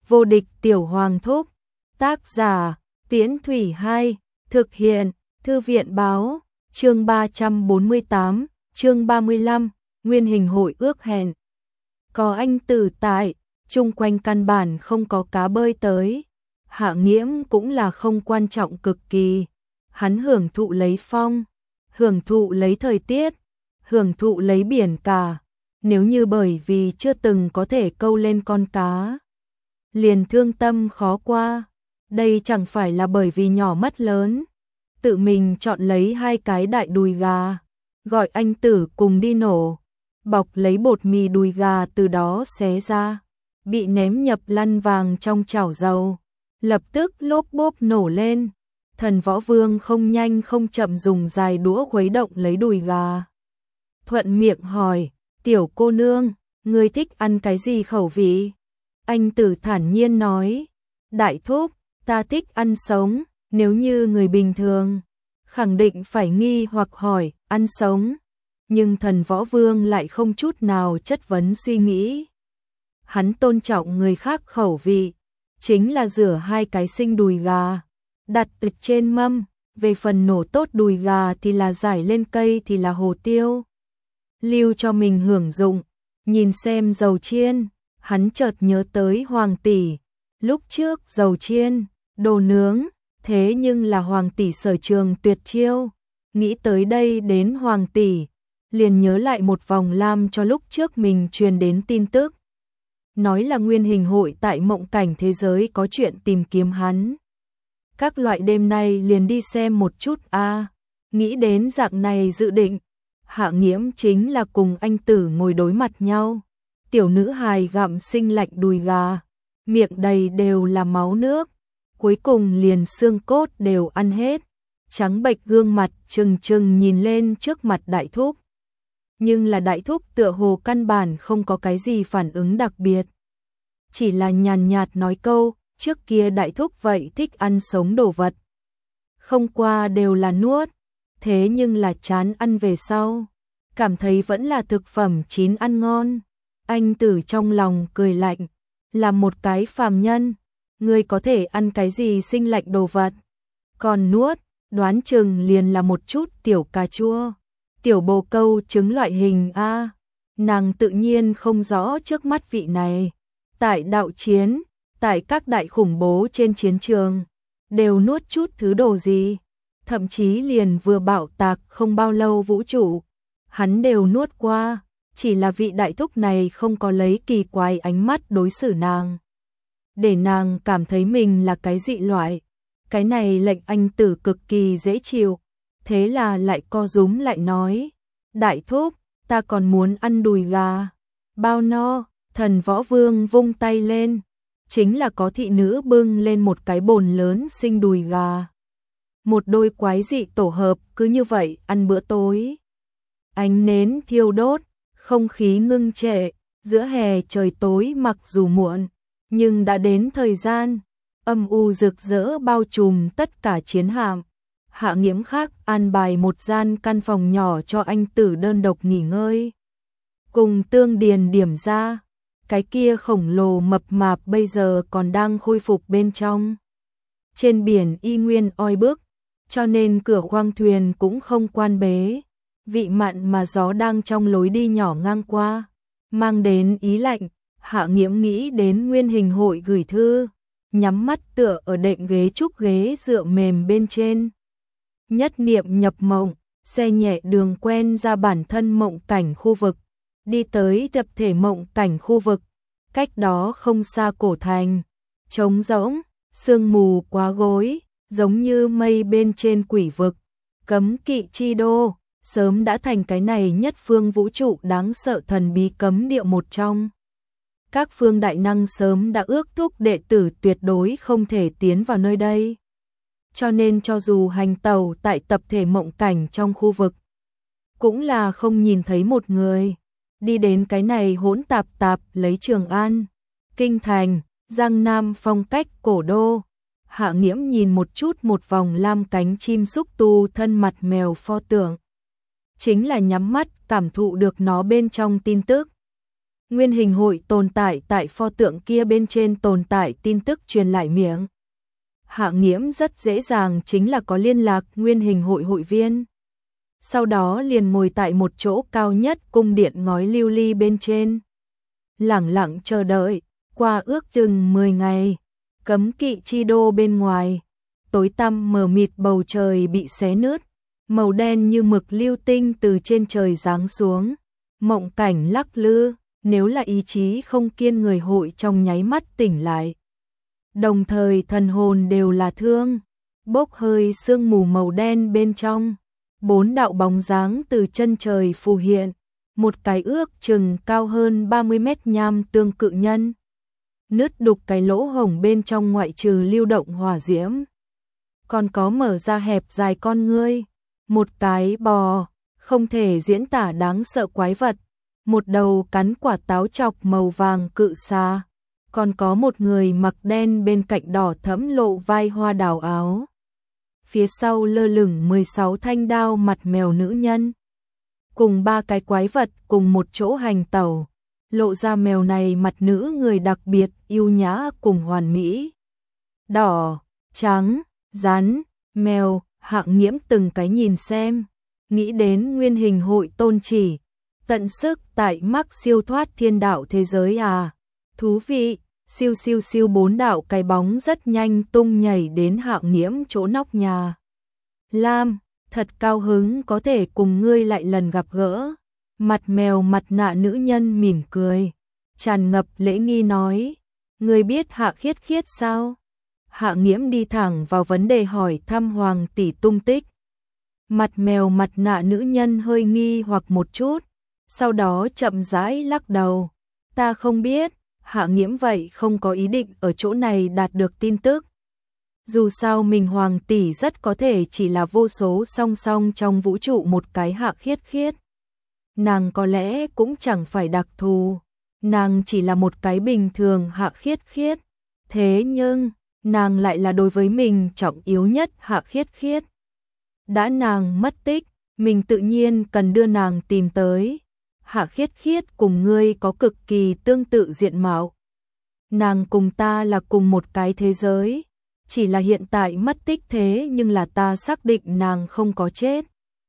Vô địch tiểu hoàng thúc. Tác giả Tiễn Thủy 2. Thực hiện Thư viện báo. Chương 348, chương 35, nguyên hình hội ước hẹn. Có anh Tử tại, chung quanh căn bản không có cá bơi tới. Hạ Nghiễm cũng là không quan trọng cực kỳ. Hắn hưởng thụ lấy phong, hưởng thụ lấy thời tiết, hưởng thụ lấy biển cả. Nếu như bởi vì chưa từng có thể câu lên con cá, liền thương tâm khó qua, đây chẳng phải là bởi vì nhỏ mất lớn. Tự mình chọn lấy 2 cái đại đùi gà, gọi anh Tử cùng đi nổ, bọc lấy bột mì đùi gà từ đó xé ra, bị ném nhập lăn vàng trong chảo dầu, lập tức lốp bốp nổ lên. Thần Võ Vương không nhanh không chậm dùng dài đũa khuấy động lấy đùi gà. Thuận miệng hỏi, tiểu cô nương, ngươi thích ăn cái gì khẩu vị? Anh Tử thản nhiên nói, đại thúc, ta thích ăn sống. Nếu như người bình thường, khẳng định phải nghi hoặc hỏi, ăn sống. Nhưng Thần Võ Vương lại không chút nào chất vấn suy nghĩ. Hắn tôn trọng người khác khẩu vị, chính là rửa 2 cái sinh đùi gà, đặt trên mâm, về phần nổ tốt đùi gà thì là rải lên cây thì là hồ tiêu. Lưu cho mình hưởng dụng, nhìn xem dầu chiên, hắn chợt nhớ tới Hoàng tỷ, lúc trước dầu chiên, đồ nướng, thế nhưng là Hoàng tỷ sở trường tuyệt chiêu, nghĩ tới đây đến Hoàng tỷ, liền nhớ lại một vòng lam cho lúc trước mình truyền đến tin tức. Nói là nguyên hình hội tại mộng cảnh thế giới có chuyện tìm kiếm hắn. Các loại đêm nay liền đi xem một chút a. Nghĩ đến dạng này dự định, Hạ Nghiễm chính là cùng anh Tử ngồi đối mặt nhau. Tiểu nữ hài gặm sinh lạnh đùi gà, miệng đầy đều là máu nước, cuối cùng liền xương cốt đều ăn hết, trắng bệch gương mặt trừng trừng nhìn lên trước mặt đại thúc. Nhưng là đại thúc tựa hồ căn bản không có cái gì phản ứng đặc biệt, chỉ là nhàn nhạt nói câu, trước kia đại thúc vậy thích ăn sống đồ vật, không qua đều là nuốt, thế nhưng là chán ăn về sau, cảm thấy vẫn là thực phẩm chín ăn ngon. Anh Tử trong lòng cười lạnh, là một cái phàm nhân, ngươi có thể ăn cái gì sinh lạnh đồ vật, còn nuốt, đoán chừng liền là một chút tiểu cà chua, tiểu bồ câu trứng loại hình a. Nàng tự nhiên không rõ trước mắt vị này, tại đạo chiến, tại các đại khủng bố trên chiến trường, đều nuốt chút thứ đồ gì, thậm chí liền vừa bạo tạc không bao lâu vũ trụ, hắn đều nuốt qua, chỉ là vị đại thúc này không có lấy kỳ quái ánh mắt đối xử nàng, để nàng cảm thấy mình là cái dị loại. Cái này lệnh anh Tử cực kỳ dễ chịu, thế là lại co rúm lại nói, đại thúc, ta còn muốn ăn đùi gà. Bao no? Thần Võ Vương vung tay lên, chính là có thị nữ bưng lên một cái bồn lớn sinh đùi gà. Một đôi quái dị tổ hợp cứ như vậy ăn bữa tối. Ánh nến thiêu đốt, không khí ngưng trệ, giữa hè trời tối mặc dù muộn, nhưng đã đến thời gian, âm u rực rỡ bao trùm tất cả chiến hạm. Hạ Nghiễm khác an bài một gian căn phòng nhỏ cho anh Tử đơn độc nghỉ ngơi. Cùng Tương Điền điểm ra, cái kia khổng lồ mập mạp bây giờ còn đang khôi phục bên trong. Trên biển y nguyên oi bức, cho nên cửa khoang thuyền cũng không quan bế. Vị mặn mà gió đang trong lối đi nhỏ ngang qua, mang đến ý lạnh. Hạ Nghiễm nghĩ đến nguyên hình hội gửi thư, nhắm mắt tựa ở đệm ghế trúc ghế dựa mềm bên trên. Nhất niệm nhập mộng, xe nhẹ đường quen ra bản thân mộng cảnh khu vực, đi tới tập thể mộng cảnh khu vực, cách đó không xa cổ thành, trống rỗng, sương mù quá gối, giống như mây bên trên quỷ vực, cấm kỵ chi đô, sớm đã thành cái này nhất phương vũ trụ đáng sợ thần bí cấm địa một trong. Các phương đại năng sớm đã ước thúc đệ tử tuyệt đối không thể tiến vào nơi đây. Cho nên cho dù hành tàu tại tập thể mộng cảnh trong khu vực, cũng là không nhìn thấy một người. Đi đến cái này hỗn tạp tạp lấy Trường An, Kinh Thành, Giang Nam phong cách cổ đô. Hạ Nghiễm nhìn một chút một vòng lam cánh chim xúc tu thân mặt mèo pho tượng. Chính là nhắm mắt cảm thụ được nó bên trong tin tức. Nguyên hình hội tồn tại tại pho tượng kia bên trên tồn tại tin tức truyền lại miệng. Hạ Nghiễm rất dễ dàng chính là có liên lạc nguyên hình hội hội viên. Sau đó liền ngồi tại một chỗ cao nhất cung điện ngói lưu ly bên trên. Lẳng lặng chờ đợi, qua ước chừng 10 ngày, cấm kỵ chi đô bên ngoài. Tối tăm mờ mịt bầu trời bị xé nứt, màu đen như mực lưu tinh từ trên trời giáng xuống. Mộng cảnh lắc lư, nếu là ý chí không kiên người hội trong nháy mắt tỉnh lại. Đồng thời thần hồn đều là thương, bốc hơi sương mù màu đen bên trong. 4 đạo bóng dáng từ chân trời phù hiện, một cái ước chừng cao hơn 30 mét nham tương cự nhân. Nứt đục cái lỗ hổng bên trong ngoại trừ lưu động hỏa diễm. Còn có mở ra hẹp dài con ngươi, một cái bò, không thể diễn tả đáng sợ quái vật. Một đầu cắn quả táo chọc màu vàng cự xà, còn có một người mặc đen bên cạnh đỏ thẫm lộ vai hoa đào áo. Phía sau lơ lửng 16 thanh đao mặt mèo nữ nhân, cùng 3 cái quái vật cùng một chỗ hành tẩu, lộ ra mèo này mặt nữ người đặc biệt yêu nhã cùng hoàn mỹ. Đỏ, trắng, rắn, mèo, Hạng Nghiễm từng cái nhìn xem, nghĩ đến nguyên hình hội tôn chỉ. Tận sức tại mắc siêu thoát thiên đạo thế giới à. Thú vị, siêu siêu siêu 4 đạo cái bóng rất nhanh tung nhảy đến Hạng Nghiễm chỗ nóc nhà. Lam, thật cao hứng có thể cùng ngươi lại lần gặp gỡ. Mặt mèo mặt nạ nữ nhân mỉm cười, tràn ngập lễ nghi nói. Ngươi biết Hạ Khiết Khiết sao? Hạng Nghiễm đi thẳng vào vấn đề hỏi thăm Hoàng tỷ tung tích. Mặt mèo mặt nạ nữ nhân hơi nghi hoặc một chút. Sau đó chậm rãi lắc đầu. Ta không biết, Hạ Nghiễm vậy không có ý định ở chỗ này đạt được tin tức. Dù sao mình Hoàng tỷ rất có thể chỉ là vô số song song trong vũ trụ một cái Hạ Khiết Khiết. Nàng có lẽ cũng chẳng phải đặc thù, nàng chỉ là một cái bình thường Hạ Khiết Khiết. Thế nhưng, nàng lại là đối với mình trọng yếu nhất Hạ Khiết Khiết. Đã nàng mất tích, mình tự nhiên cần đưa nàng tìm tới. Hạ Khiết Khiết cùng ngươi có cực kỳ tương tự diện mạo. Nàng cùng ta là cùng một cái thế giới, chỉ là hiện tại mất tích thế nhưng là ta xác định nàng không có chết.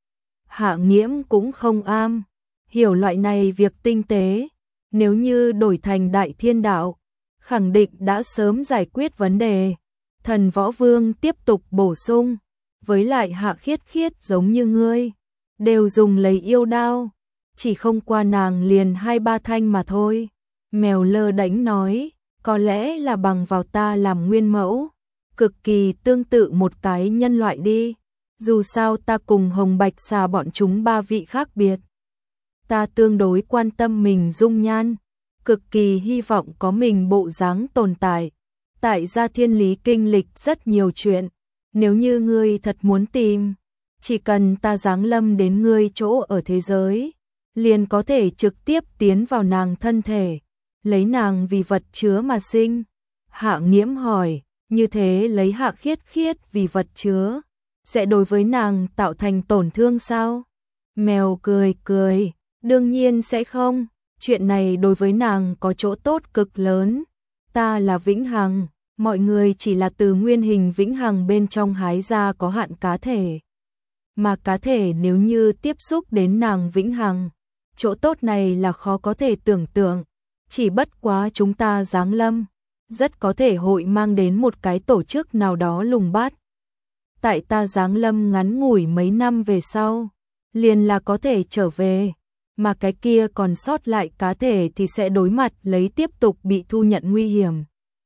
Hạ Nghiễm cũng không am hiểu loại này việc tinh tế, nếu như đổi thành Đại Thiên Đạo, khẳng định đã sớm giải quyết vấn đề. Thần Võ Vương tiếp tục bổ sung, với lại Hạ Khiết Khiết giống như ngươi, đều dùng lấy yêu đao. Chỉ không qua nàng liền 2-3 thanh mà thôi. Mèo lơ đễnh nói, có lẽ là bằng vào ta làm nguyên mẫu, cực kỳ tương tự một cái nhân loại đi. Dù sao ta cùng Hồng Bạch Xà bọn chúng 3 vị khác biệt. Ta tương đối quan tâm mình dung nhan, cực kỳ hy vọng có mình bộ dáng tồn tại. Tại gia thiên lý kinh lịch rất nhiều chuyện, nếu như ngươi thật muốn tìm, chỉ cần ta giáng lâm đến ngươi chỗ ở thế giới, liền có thể trực tiếp tiến vào nàng thân thể, lấy nàng vì vật chứa mà sinh. Hạ Nghiễm hỏi, như thế lấy Hạ Khiết Khiết vì vật chứa, sẽ đối với nàng tạo thành tổn thương sao? Mèo cười cười, đương nhiên sẽ không, chuyện này đối với nàng có chỗ tốt cực lớn. Ta là vĩnh hằng, mọi người chỉ là từ nguyên hình vĩnh hằng bên trong hái ra có hạn cá thể. Mà cá thể nếu như tiếp xúc đến nàng vĩnh hằng, chỗ tốt này là khó có thể tưởng tượng, chỉ bất quá chúng ta giáng lâm, rất có thể hội mang đến một cái tổ chức nào đó lùng bắt. Tại ta giáng lâm ngắn ngủi mấy năm về sau, liền là có thể trở về, mà cái kia còn sót lại cá thể thì sẽ đối mặt lấy tiếp tục bị thu nhận nguy hiểm.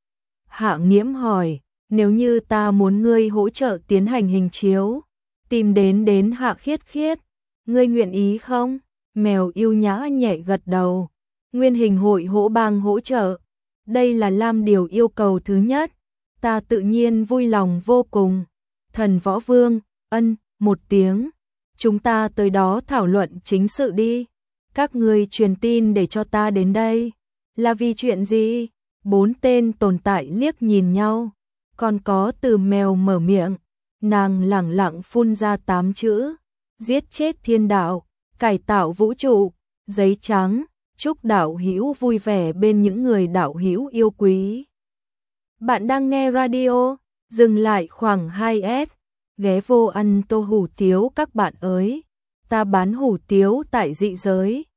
Hạ Nghiễm hỏi, nếu như ta muốn ngươi hỗ trợ tiến hành hình chiếu, tìm đến Hạ Khiết Khiết, ngươi nguyện ý không? Mèo yêu nhã nhẹ gật đầu. Nguyên hình hội hỗ bang hỗ trợ, đây là Lam điều yêu cầu thứ nhất, ta tự nhiên vui lòng vô cùng. Thần Võ Vương, ân, một tiếng, chúng ta tới đó thảo luận chính sự đi. Các ngươi truyền tin để cho ta đến đây, là vì chuyện gì? 4 tên tồn tại liếc nhìn nhau, còn có từ mèo mở miệng, nàng lẳng lặng phun ra 8 chữ, giết chết thiên đạo, cải tạo vũ trụ, giấy trắng, Chúc đạo hữu vui vẻ bên những người đạo hữu yêu quý. Bạn đang nghe radio, dừng lại khoảng 2S, ghé vô ăn tô hủ tiếu các bạn ơi. Ta bán hủ tiếu tại dị giới,